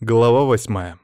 Глава 8.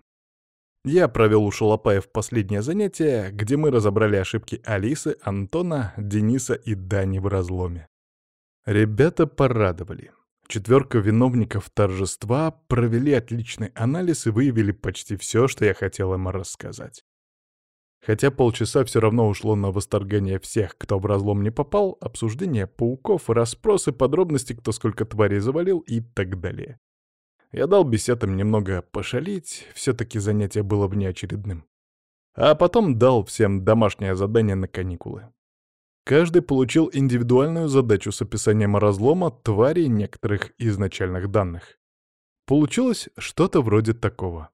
Я провел у Шалопаев последнее занятие, где мы разобрали ошибки Алисы, Антона, Дениса и Дани в разломе. Ребята порадовали. Четверка виновников торжества провели отличный анализ и выявили почти все, что я хотел им рассказать. Хотя полчаса все равно ушло на восторгание всех, кто в разлом не попал, обсуждение пауков, расспросы, подробности, кто сколько тварей завалил и так далее. Я дал беседам немного пошалить, все-таки занятие было внеочередным. А потом дал всем домашнее задание на каникулы. Каждый получил индивидуальную задачу с описанием разлома тварей некоторых изначальных данных. Получилось что-то вроде такого.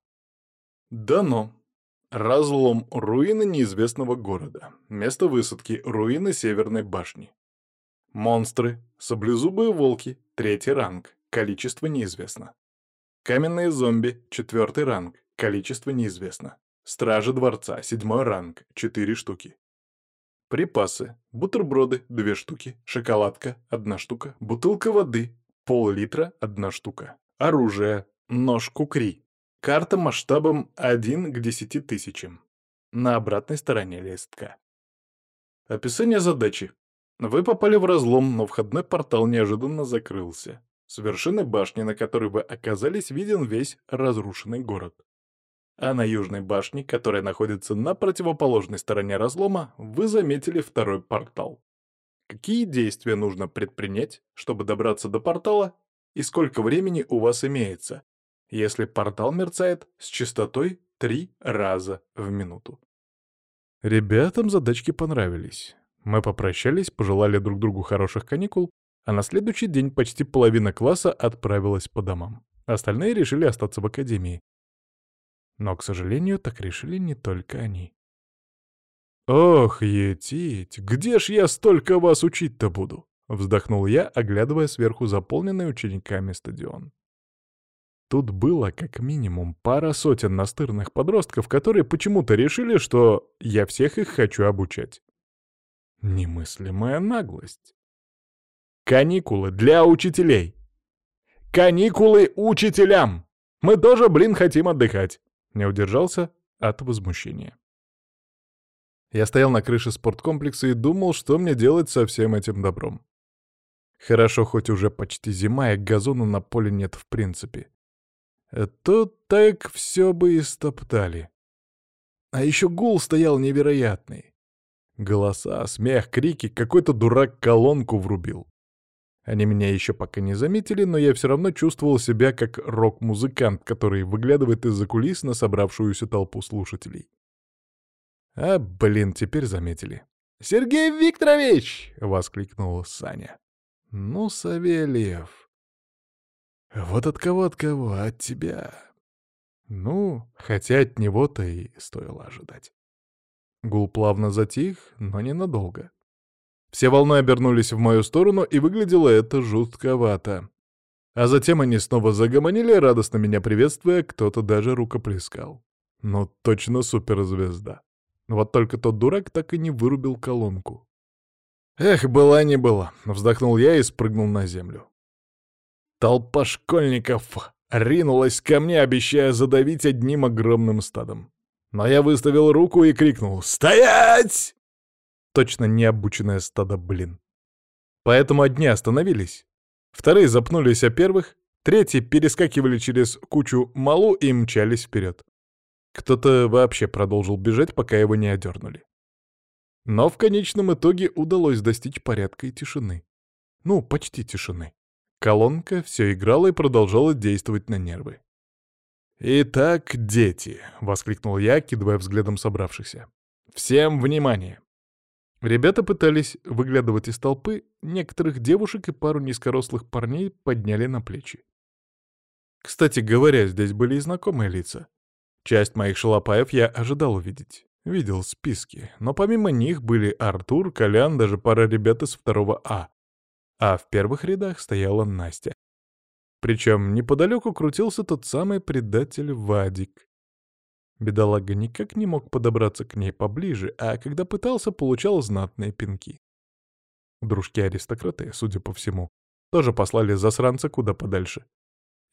Дано. Разлом руины неизвестного города. Место высадки — руины Северной башни. Монстры. Саблезубые волки. 3-й ранг. Количество неизвестно. Каменные зомби, 4-й ранг, количество неизвестно. Стражи дворца, 7-й ранг, 4 штуки. Припасы, бутерброды, 2 штуки, шоколадка, 1 штука, бутылка воды, пол-литра, 1 штука. Оружие, нож кукри, карта масштабом 1 к 10 тысячам. На обратной стороне листка. Описание задачи. Вы попали в разлом, но входной портал неожиданно закрылся. С вершины башни, на которой вы оказались, виден весь разрушенный город. А на южной башне, которая находится на противоположной стороне разлома, вы заметили второй портал. Какие действия нужно предпринять, чтобы добраться до портала, и сколько времени у вас имеется, если портал мерцает с частотой 3 раза в минуту? Ребятам задачки понравились. Мы попрощались, пожелали друг другу хороших каникул, а на следующий день почти половина класса отправилась по домам. Остальные решили остаться в академии. Но, к сожалению, так решили не только они. «Ох, етить, где ж я столько вас учить-то буду?» — вздохнул я, оглядывая сверху заполненный учениками стадион. Тут было как минимум пара сотен настырных подростков, которые почему-то решили, что я всех их хочу обучать. Немыслимая наглость. Каникулы для учителей. Каникулы учителям! Мы тоже, хотим отдыхать. Не удержался от возмущения. Я стоял на крыше спорткомплекса и думал, что мне делать со всем этим добром. Хорошо, хоть уже почти зима, и газона на поле нет в принципе. Тут так все бы истоптали. А еще гул стоял невероятный. Голоса, смех, крики, какой-то дурак колонку врубил. Они меня еще пока не заметили, но я все равно чувствовал себя как рок-музыкант, который выглядывает из-за кулис на собравшуюся толпу слушателей. Теперь заметили. «Сергей Викторович!» — воскликнул Саня. «Ну, Савельев. Вот от кого, от тебя?» Ну, хотя от него-то и стоило ожидать. Гул плавно затих, но ненадолго. Все волной обернулись в мою сторону, и выглядело это жутковато. А затем они снова загомонили, радостно меня приветствуя, кто-то даже рукоплескал. Ну, точно суперзвезда. Вот только тот дурак так и не вырубил колонку. «Эх, была не была», — вздохнул я и спрыгнул на землю. Толпа школьников ринулась ко мне, обещая задавить одним огромным стадом. Но я выставил руку и крикнул «Стоять!» Точно необученное стадо, Поэтому одни остановились, вторые запнулись о первых, третьи перескакивали через кучу малу и мчались вперед. Кто-то вообще продолжил бежать, пока его не одернули. Но в конечном итоге удалось достичь порядка и тишины. Ну, почти тишины. Колонка все играла и продолжала действовать на нервы. «Итак, дети!» — воскликнул я, кидывая взглядом собравшихся. «Всем внимание!» Ребята пытались выглядывать из толпы, некоторых девушек и пару низкорослых парней подняли на плечи. Кстати говоря, здесь были и знакомые лица. Часть моих шалопаев я ожидал увидеть. Видел списки, но помимо них были Артур, Колян, даже пара ребят из 2 А. А в первых рядах стояла Настя. Причем неподалеку крутился тот самый предатель Вадик. Бедолага никак не мог подобраться к ней поближе, а когда пытался, получал знатные пинки. Дружки-аристократы, судя по всему, тоже послали засранца куда подальше.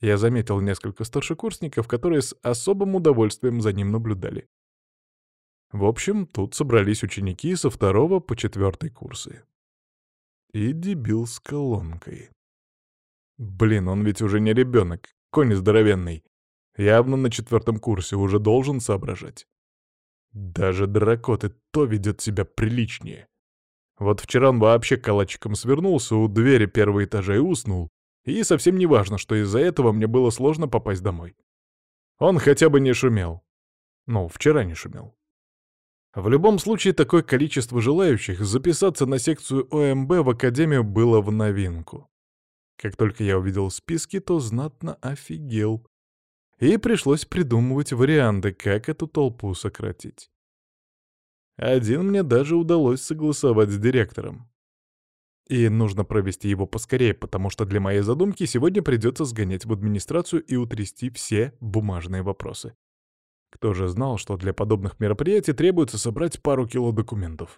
Я заметил несколько старшекурсников, которые с особым удовольствием за ним наблюдали. В общем, тут собрались ученики со 2 по 4 курсы. И дебил с колонкой. Блин, он ведь уже не ребенок, конь здоровенный. Явно на 4 курсе уже должен соображать. Даже дракот и то ведет себя приличнее. Вот вчера он вообще калачиком свернулся у двери 1-го этажа и уснул. И совсем не важно, что из-за этого мне было сложно попасть домой. Он хотя бы не шумел. Ну, вчера не шумел. В любом случае, такое количество желающих записаться на секцию ОМБ в академию было в новинку. Как только я увидел списки, то знатно офигел. И пришлось придумывать варианты, как эту толпу сократить. Один мне даже удалось согласовать с директором. И нужно провести его поскорее, потому что для моей задумки сегодня придется сгонять в администрацию и утрясти все бумажные вопросы. Кто же знал, что для подобных мероприятий требуется собрать пару кило документов?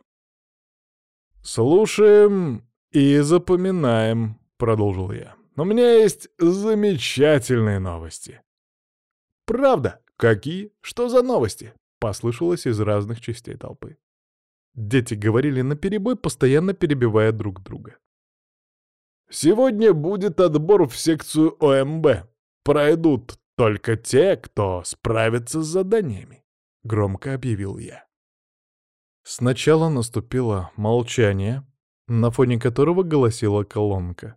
«Слушаем и запоминаем», — продолжил я. «У меня есть замечательные новости». «Правда? Какие? Что за новости?» — послышалось из разных частей толпы. Дети говорили наперебой, постоянно перебивая друг друга. «Сегодня будет отбор в секцию ОМБ. Пройдут только те, кто справится с заданиями», — громко объявил я. Сначала наступило молчание, на фоне которого голосила колонка.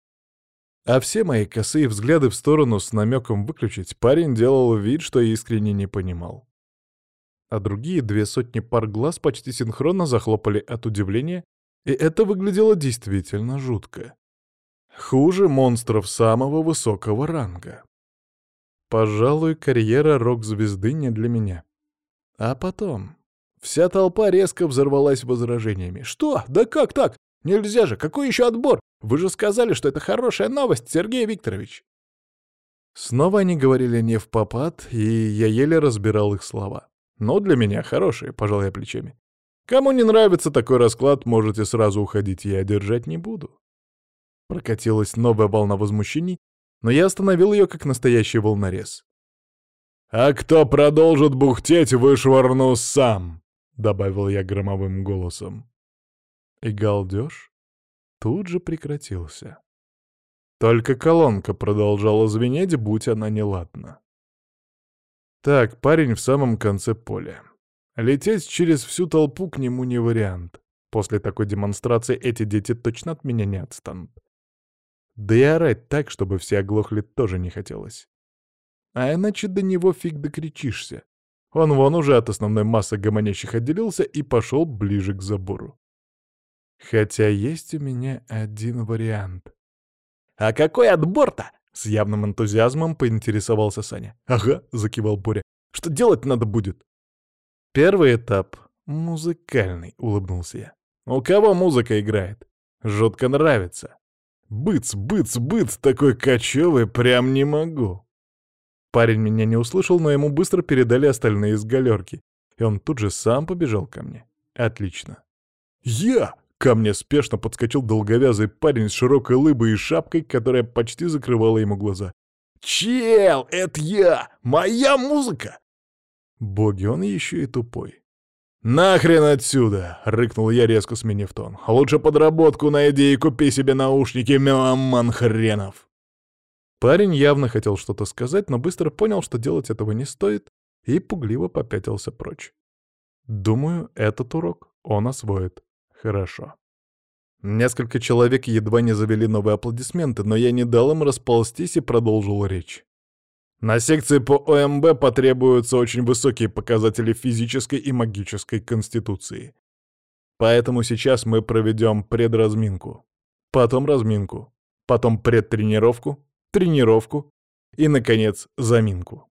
А все мои косые взгляды в сторону с намеком выключить парень делал вид, что искренне не понимал. А другие 200 пар глаз почти синхронно захлопали от удивления, и это выглядело действительно жутко. Хуже монстров самого высокого ранга. Пожалуй, карьера рок-звезды не для меня. А потом... Вся толпа резко взорвалась возражениями. «Что? Да как так? Нельзя же! Какой еще отбор? Вы же сказали, что это хорошая новость, Сергей Викторович!» Снова они говорили не впопад, и я еле разбирал их слова. Но для меня хорошие, пожал я плечами. Кому не нравится такой расклад, можете сразу уходить, я держать не буду. Прокатилась новая волна возмущений, но я остановил ее как настоящий волнорез. «А кто продолжит бухтеть, вышвырну сам!» — добавил я громовым голосом. И галдеж тут же прекратился. Только колонка продолжала звенеть, будь она неладна. Так, парень в самом конце поля. Лететь через всю толпу к нему не вариант. После такой демонстрации эти дети точно от меня не отстанут. Да и орать так, чтобы все оглохли, тоже не хотелось. А иначе до него фиг докричишься. Он вон уже от основной массы гомонящих отделился и пошел ближе к забору. Хотя есть у меня один вариант. «А какой отбор-то?» — с явным энтузиазмом поинтересовался Саня. «Ага», — закивал Боря. «Что делать надо будет?» «Первый этап — музыкальный», — улыбнулся я. «У кого музыка играет? Жутко нравится. Быц, быц, быц, такой кочевый, прям не могу». Парень меня не услышал, но ему быстро передали остальные из галерки, и он тут же сам побежал ко мне. Отлично. «Я!» — ко мне спешно подскочил долговязый парень с широкой лыбой и шапкой, которая почти закрывала ему глаза. «Чел, это я! Моя музыка!» Боги, он еще и тупой. «Нахрен отсюда!» — рыкнул я, резко сменив тон. «Лучше подработку найди и купи себе наушники, меломан хренов!» Парень явно хотел что-то сказать, но быстро понял, что делать этого не стоит, и пугливо попятился прочь. Думаю, этот урок он освоит хорошо. Несколько человек едва не завели новые аплодисменты, но я не дал им расползтись и продолжил речь. На секции по ОМБ потребуются очень высокие показатели физической и магической конституции. Поэтому сейчас мы проведем предразминку, потом разминку, потом предтренировку, тренировку и, наконец, заминку.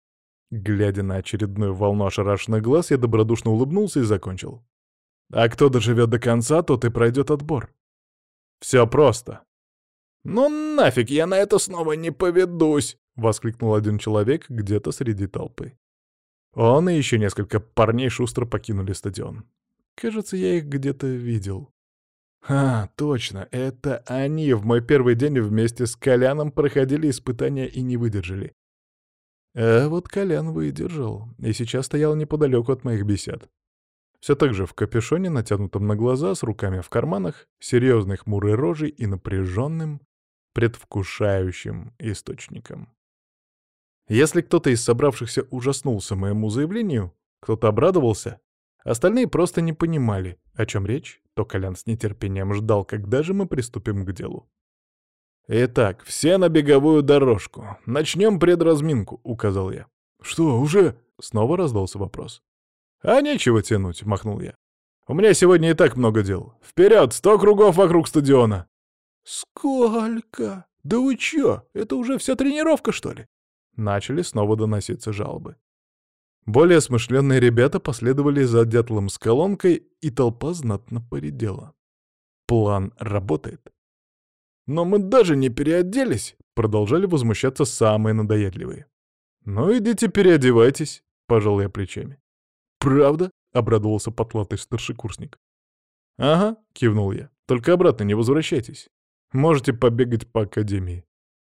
Глядя на очередную волну ошарашенных глаз, я добродушно улыбнулся и закончил. А кто доживет до конца, тот и пройдет отбор. Все просто. «Ну нафиг, я на это снова не поведусь!» — воскликнул один человек где-то среди толпы. Он и еще несколько парней шустро покинули стадион. Кажется, я их где-то видел. Точно, это они в мой первый день вместе с Коляном проходили испытания и не выдержали. А вот Колян выдержал, и сейчас стоял неподалеку от моих бесед. Все так же в капюшоне, натянутом на глаза, с руками в карманах, серьезной хмурой рожей и напряженным, предвкушающим источником. Если кто-то из собравшихся ужаснулся моему заявлению, кто-то обрадовался, остальные просто не понимали, о чем речь, то Колян с нетерпением ждал, когда же мы приступим к делу. «Итак, все на беговую дорожку. Начнем предразминку», — указал я. «Что, уже?» — снова раздался вопрос. «А нечего тянуть», — махнул я. «У меня сегодня и так много дел. Вперед, 100 кругов вокруг стадиона!» «Сколько? Да вы чё, это уже вся тренировка, что ли?» Начали снова доноситься жалобы. Более смышленные ребята последовали за дятлом с колонкой, и толпа знатно поредела. План работает. «Но мы даже не переоделись!» — продолжали возмущаться самые надоедливые. «Ну идите переодевайтесь», — пожал я плечами. «Правда?» — обрадовался потлатый старшекурсник. «Ага», — кивнул я. «Только обратно не возвращайтесь. Можете побегать по академии».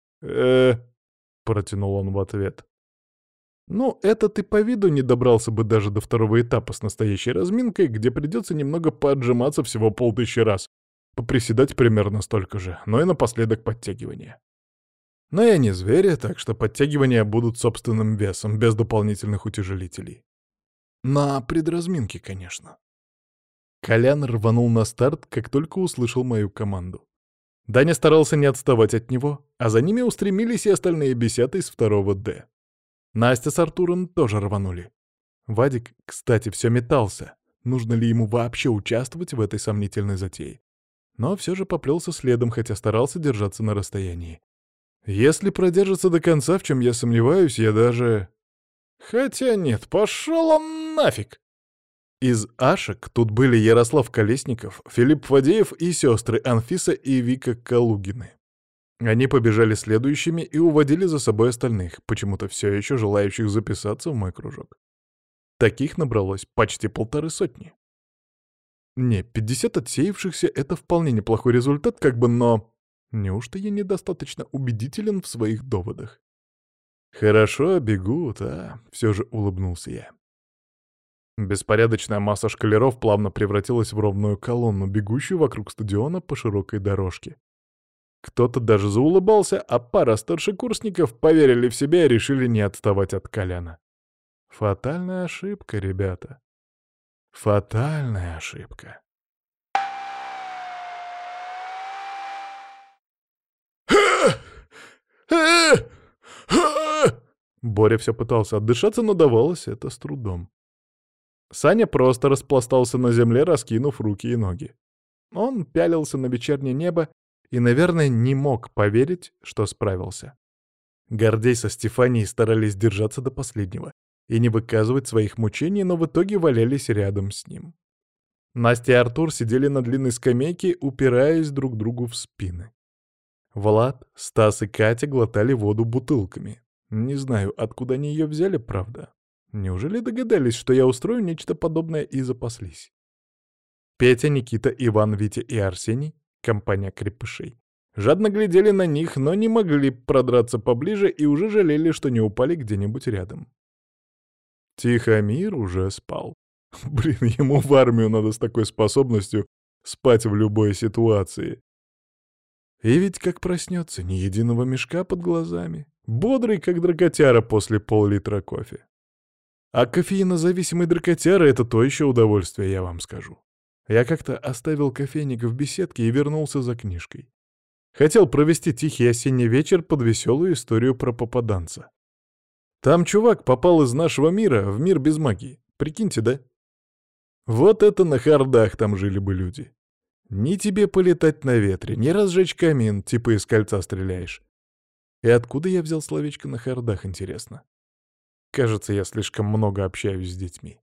Протянул он в ответ. «Ну, это ты по виду не добрался бы даже до второго этапа с настоящей разминкой, где придется немного поотжиматься всего 5000 раз, поприседать примерно столько же, но и напоследок подтягивания. Но я не зверь, так что подтягивания будут собственным весом, без дополнительных утяжелителей. На предразминке, конечно». Колян рванул на старт, как только услышал мою команду. Даня старался не отставать от него, а за ними устремились и остальные бесята из второго «Д». Настя с Артуром тоже рванули. Вадик, кстати, все метался, нужно ли ему вообще участвовать в этой сомнительной затее. Но все же поплелся следом, хотя старался держаться на расстоянии. Если продержится до конца, в чем я сомневаюсь, я даже... Хотя нет, пошел он нафиг! Из Ашек тут были Ярослав Колесников, Филипп Фадеев и сестры Анфиса и Вика Калугины. Они побежали следующими и уводили за собой остальных, почему-то все еще желающих записаться в мой кружок. Таких набралось почти 150. Не, 50 отсеявшихся — это вполне неплохой результат, но... Неужто я недостаточно убедителен в своих доводах? Хорошо, бегут, все же улыбнулся я. Беспорядочная масса школяров плавно превратилась в ровную колонну, бегущую вокруг стадиона по широкой дорожке. Кто-то даже заулыбался, а пара старшекурсников поверили в себя и решили не отставать от Коляна. Фатальная ошибка, ребята. Фатальная ошибка. Боря все пытался отдышаться, но давалось это с трудом. Саня просто распластался на земле, раскинув руки и ноги. Он пялился на вечернее небо и, наверное, не мог поверить, что справился. Гордей со Стефанией старались держаться до последнего и не выказывать своих мучений, но в итоге валялись рядом с ним. Настя и Артур сидели на длинной скамейке, упираясь друг другу в спины. Влад, Стас и Катя глотали воду бутылками. Не знаю, откуда они ее взяли, правда. Неужели догадались, что я устрою нечто подобное и запаслись? Петя, Никита, Иван, Витя и Арсений, компания крепышей, жадно глядели на них, но не могли продраться поближе и уже жалели, что не упали где-нибудь рядом. Тихомир уже спал. Блин, ему в армию надо с такой способностью спать в любой ситуации. И ведь как проснется, ни единого мешка под глазами. Бодрый, как дракотяра после пол-литра кофе. А кофеинозависимый дракотяра — это то еще удовольствие, я вам скажу. Я как-то оставил кофейник в беседке и вернулся за книжкой. Хотел провести тихий осенний вечер под веселую историю про попаданца. Там чувак попал из нашего мира в мир без магии. Прикиньте, да? Вот это на хардах там жили бы люди. Ни тебе полетать на ветре, ни разжечь камин, типа из кольца стреляешь. И откуда я взял словечко на хардах, интересно? Кажется, я слишком много общаюсь с детьми.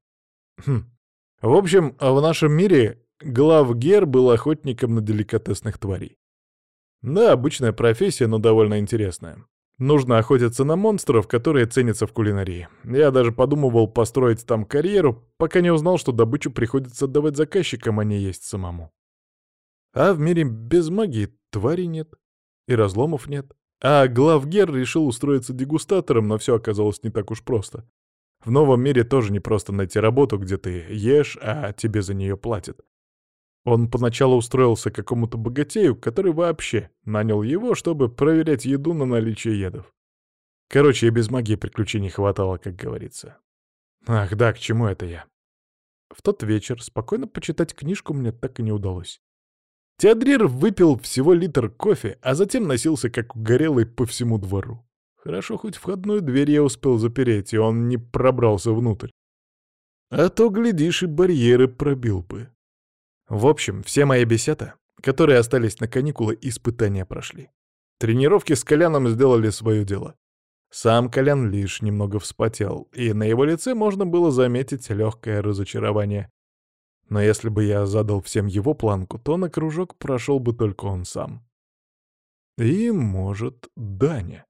В общем, в нашем мире главгер был охотником на деликатесных тварей. Да, обычная профессия, но довольно интересная. Нужно охотиться на монстров, которые ценятся в кулинарии. Я даже подумывал построить там карьеру, пока не узнал, что добычу приходится отдавать заказчикам, а не есть самому. А в мире без магии тварей нет, и разломов нет. А главгер решил устроиться дегустатором, но все оказалось не так уж просто. В новом мире тоже не просто найти работу, где ты ешь, а тебе за нее платят. Он поначалу устроился к какому-то богатею, который вообще нанял его, чтобы проверять еду на наличие ядов. Короче, и без магии приключений хватало, как говорится. Ах да, к чему это я? В тот вечер спокойно почитать книжку мне так и не удалось. Теодрир выпил всего литр кофе, а затем носился как угорелый по всему двору. Хорошо, хоть входную дверь я успел запереть, и он не пробрался внутрь. А то, глядишь, и барьеры пробил бы. В общем, все мои бесята, которые остались на каникулы, испытания прошли. Тренировки с Коляном сделали свое дело. Сам Колян лишь немного вспотел, и на его лице можно было заметить легкое разочарование. Но если бы я задал всем его планку, то на кружок прошел бы только он сам. И, может, Даня.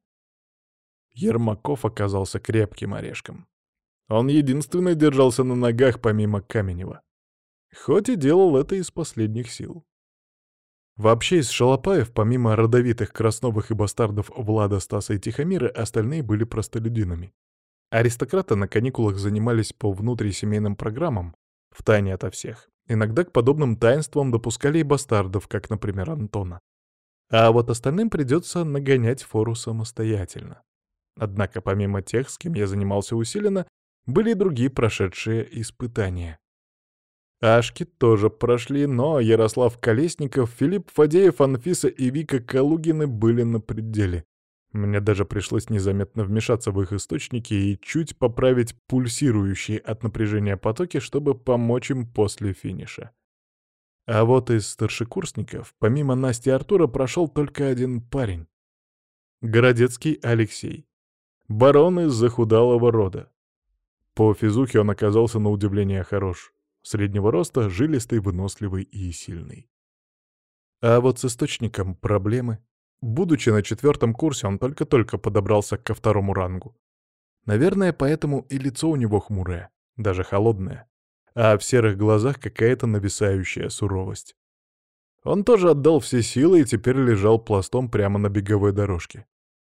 Ермаков оказался крепким орешком. Он единственный держался на ногах помимо Каменева. Хоть и делал это из последних сил. Вообще из шалопаев, помимо родовитых Красновых и бастардов Влада, Стаса и Тихомира, остальные были простолюдинами. Аристократы на каникулах занимались по внутрисемейным программам, втайне ото всех. Иногда к подобным таинствам допускали и бастардов, как, например, Антона. А вот остальным придется нагонять фору самостоятельно. Однако помимо тех, с кем я занимался усиленно, были и другие прошедшие испытания. Ашки тоже прошли, но Ярослав Колесников, Филипп Фадеев, Анфиса и Вика Калугины были на пределе. Мне даже пришлось незаметно вмешаться в их источники и чуть поправить пульсирующие от напряжения потоки, чтобы помочь им после финиша. А вот из старшекурсников, помимо Насти и Артура, прошел только один парень. Городецкий Алексей. Барон из захудалого рода. По физухе он оказался на удивление хорош. Среднего роста, жилистый, выносливый и сильный. А вот с источником проблемы. Будучи на 4-м курсе, он только-только подобрался ко 2-му рангу. Наверное, поэтому и лицо у него хмурое, даже холодное. А в серых глазах какая-то нависающая суровость. Он тоже отдал все силы и теперь лежал пластом прямо на беговой дорожке.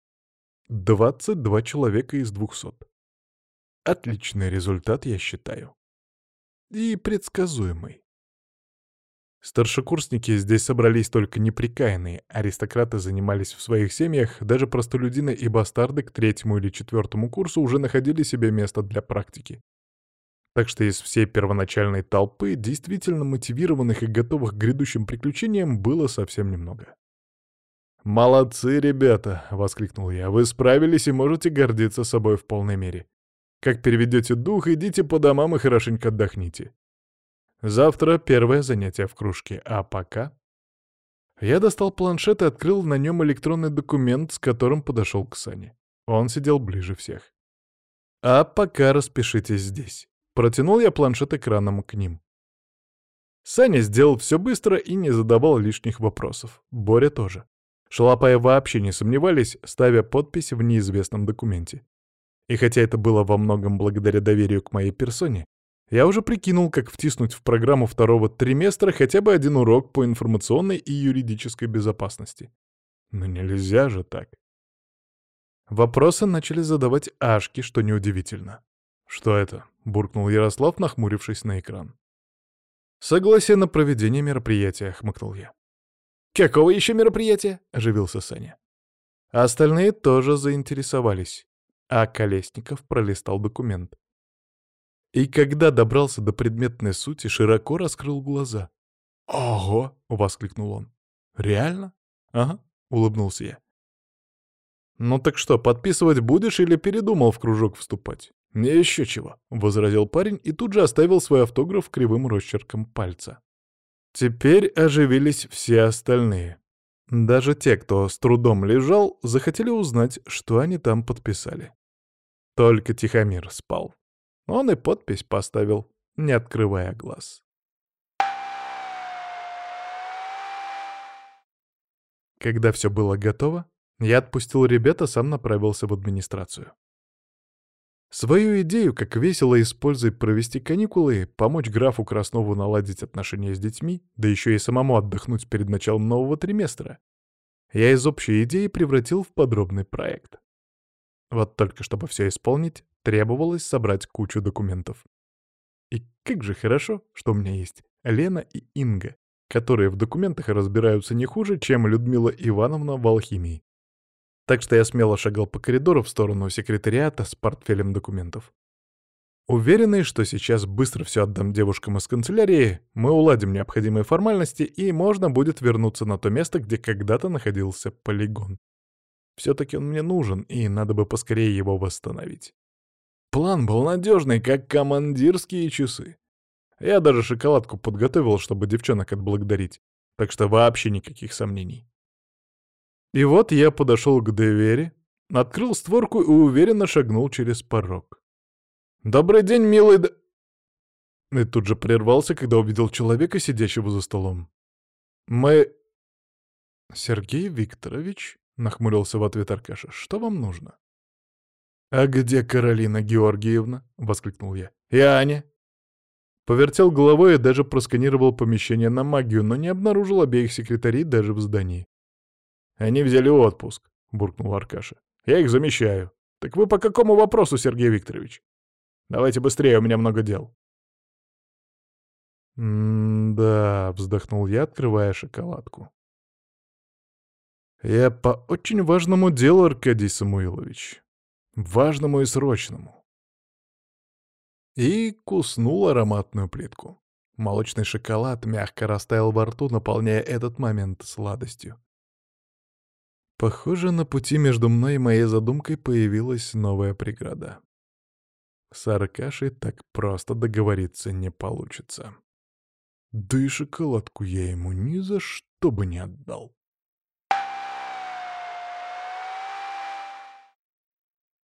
22 человека из 200. Отличный результат, я считаю. И предсказуемый. Старшекурсники здесь собрались только неприкаянные, аристократы занимались в своих семьях, даже простолюдины и бастарды к 3-му или 4-му курсу уже находили себе место для практики. Так что из всей первоначальной толпы действительно мотивированных и готовых к грядущим приключениям было совсем немного. «Молодцы, ребята!» — воскликнул я. «Вы справились и можете гордиться собой в полной мере. Как переведете дух, идите по домам и хорошенько отдохните. Завтра первое занятие в кружке, а пока...» Я достал планшет и открыл на нем электронный документ, с которым подошел к Сане. Он сидел ближе всех. «А пока распишитесь здесь». Протянул я планшет экраном к ним. Саня сделал все быстро и не задавал лишних вопросов. Боря тоже. Шалопаи вообще не сомневались, ставя подпись в неизвестном документе. И хотя это было во многом благодаря доверию к моей персоне, я уже прикинул, как втиснуть в программу 2-го триместра хотя бы один урок по информационной и юридической безопасности. Но нельзя же так. Вопросы начали задавать Ашки, что неудивительно. «Что это?» — буркнул Ярослав, нахмурившись на экран. «Согласие на проведение мероприятия», — хмыкнул я. «Какого еще мероприятия?» — оживился Саня. А остальные тоже заинтересовались, а Колесников пролистал документ. И когда добрался до предметной сути, широко раскрыл глаза. «Ого!» — воскликнул он. «Реально?» «Ага», — улыбнулся я. «Ну так что, подписывать будешь или передумал в кружок вступать?» «Еще чего», — возразил парень и тут же оставил свой автограф кривым росчерком пальца. Теперь оживились все остальные. Даже те, кто с трудом лежал, захотели узнать, что они там подписали. Только Тихомир спал. Он и подпись поставил, не открывая глаз. Когда все было готово, я отпустил ребят, а сам направился в администрацию. Свою идею, как весело использовать провести каникулы, помочь графу Краснову наладить отношения с детьми, да еще и самому отдохнуть перед началом нового триместра, я из общей идеи превратил в подробный проект. Вот только чтобы все исполнить, требовалось собрать кучу документов. И как же хорошо, что у меня есть Лена и Инга, которые в документах разбираются не хуже, чем Людмила Ивановна в алхимии. Так что я смело шагал по коридору в сторону секретариата с портфелем документов. Уверенный, что сейчас быстро все отдам девушкам из канцелярии, мы уладим необходимые формальности, и можно будет вернуться на то место, где когда-то находился полигон. Все-таки он мне нужен, и надо бы поскорее его восстановить. План был надежный, как командирские часы. Я даже шоколадку подготовил, чтобы девчонок отблагодарить, так что вообще никаких сомнений. И вот я подошел к двери, открыл створку и уверенно шагнул через порог. «Добрый день, милый И тут же прервался, когда увидел человека, сидящего за столом. «Мы...» «Сергей Викторович?» — нахмурился в ответ Аркаша. «Что вам нужно?» «А где Каролина Георгиевна?» — воскликнул я. «И Аня?» Повертел головой и даже просканировал помещение на магию, но не обнаружил обеих секретарей даже в здании. «Они взяли отпуск», — буркнул Аркаша. «Я их замещаю. Так вы по какому вопросу, Сергей Викторович? Давайте быстрее, у меня много дел». «М-да», — вздохнул я, открывая шоколадку. «Я по очень важному делу, Аркадий Самуилович. Важному и срочному». И куснул ароматную плитку. Молочный шоколад мягко растаял во рту, наполняя этот момент сладостью. Похоже, на пути между мной и моей задумкой появилась новая преграда. С Аркашей так просто договориться не получится. Да и шоколадку я ему ни за что бы не отдал.